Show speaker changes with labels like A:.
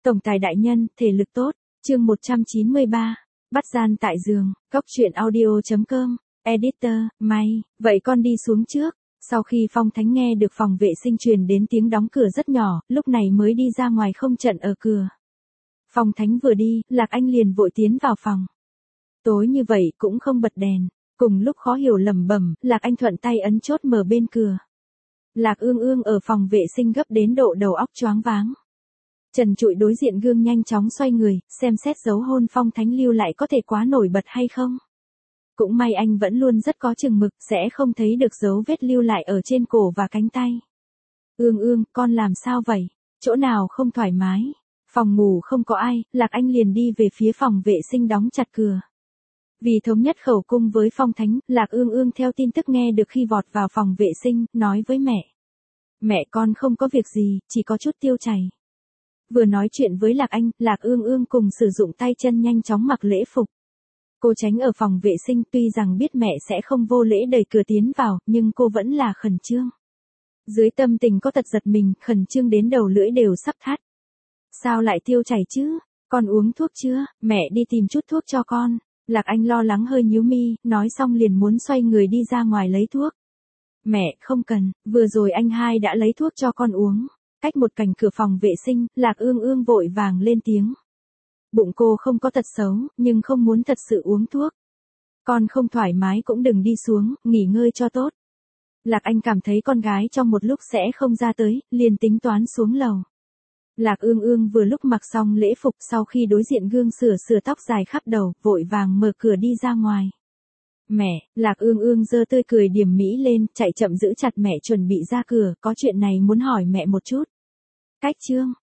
A: Tổng tài đại nhân, thể lực tốt. Chương 193. Bắt gian tại giường. Cóc truyện audio.com. Editor, May. Vậy con đi xuống trước. Sau khi Phong Thánh nghe được phòng vệ sinh truyền đến tiếng đóng cửa rất nhỏ, lúc này mới đi ra ngoài không chặn ở cửa. Phong Thánh vừa đi, Lạc Anh liền vội tiến vào phòng. Tối như vậy cũng không bật đèn. Cùng lúc khó hiểu lẩm bẩm, Lạc Anh thuận tay ấn chốt mở bên cửa. Lạc Ương Ương ở phòng vệ sinh gấp đến độ đầu óc choáng váng. Trần trụi đối diện gương nhanh chóng xoay người, xem xét dấu hôn Phong Thánh lưu lại có thể quá nổi bật hay không. Cũng may anh vẫn luôn rất có chừng mực, sẽ không thấy được dấu vết lưu lại ở trên cổ và cánh tay. Ương Ương, con làm sao vậy? Chỗ nào không thoải mái? Phòng ngủ không có ai, Lạc Anh liền đi về phía phòng vệ sinh đóng chặt cửa. Vì thống nhất khẩu cung với Phong Thánh, Lạc Ương Ương theo tin tức nghe được khi vọt vào phòng vệ sinh, nói với mẹ. Mẹ con không có việc gì, chỉ có chút tiêu chảy. Vừa nói chuyện với Lạc Anh, Lạc Ương Ương cùng sử dụng tay chân nhanh chóng mặc lễ phục. Cô tránh ở phòng vệ sinh, tuy rằng biết mẹ sẽ không vô lễ đẩy cửa tiến vào, nhưng cô vẫn là khẩn trương. Dưới tâm tình có tật giật mình, khẩn trương đến đầu lưỡi đều sắp thắt. Sao lại tiêu chảy chứ? Con uống thuốc chưa? Mẹ đi tìm chút thuốc cho con. Lạc Anh lo lắng hơi nhíu mi, nói xong liền muốn xoay người đi ra ngoài lấy thuốc. Mẹ, không cần, vừa rồi anh hai đã lấy thuốc cho con uống. Cách một cạnh cửa phòng vệ sinh, Lạc Ương Ương vội vàng lên tiếng. Bụng cô không có tật xấu, nhưng không muốn thật sự uống thuốc. Con không thoải mái cũng đừng đi xuống, nghỉ ngơi cho tốt. Lạc Anh cảm thấy con gái trong một lúc sẽ không ra tới, liền tính toán xuống lầu. Lạc Ương Ương vừa lúc mặc xong lễ phục sau khi đối diện gương sửa tóc dài khắp đầu, vội vàng mở cửa đi ra ngoài. Mẹ, Lạc Ương Ương giơ tươi cười điểm mỹ lên, chạy chậm giữ chặt mẹ chuẩn bị ra cửa, có chuyện này muốn hỏi mẹ một chút. Cách chương.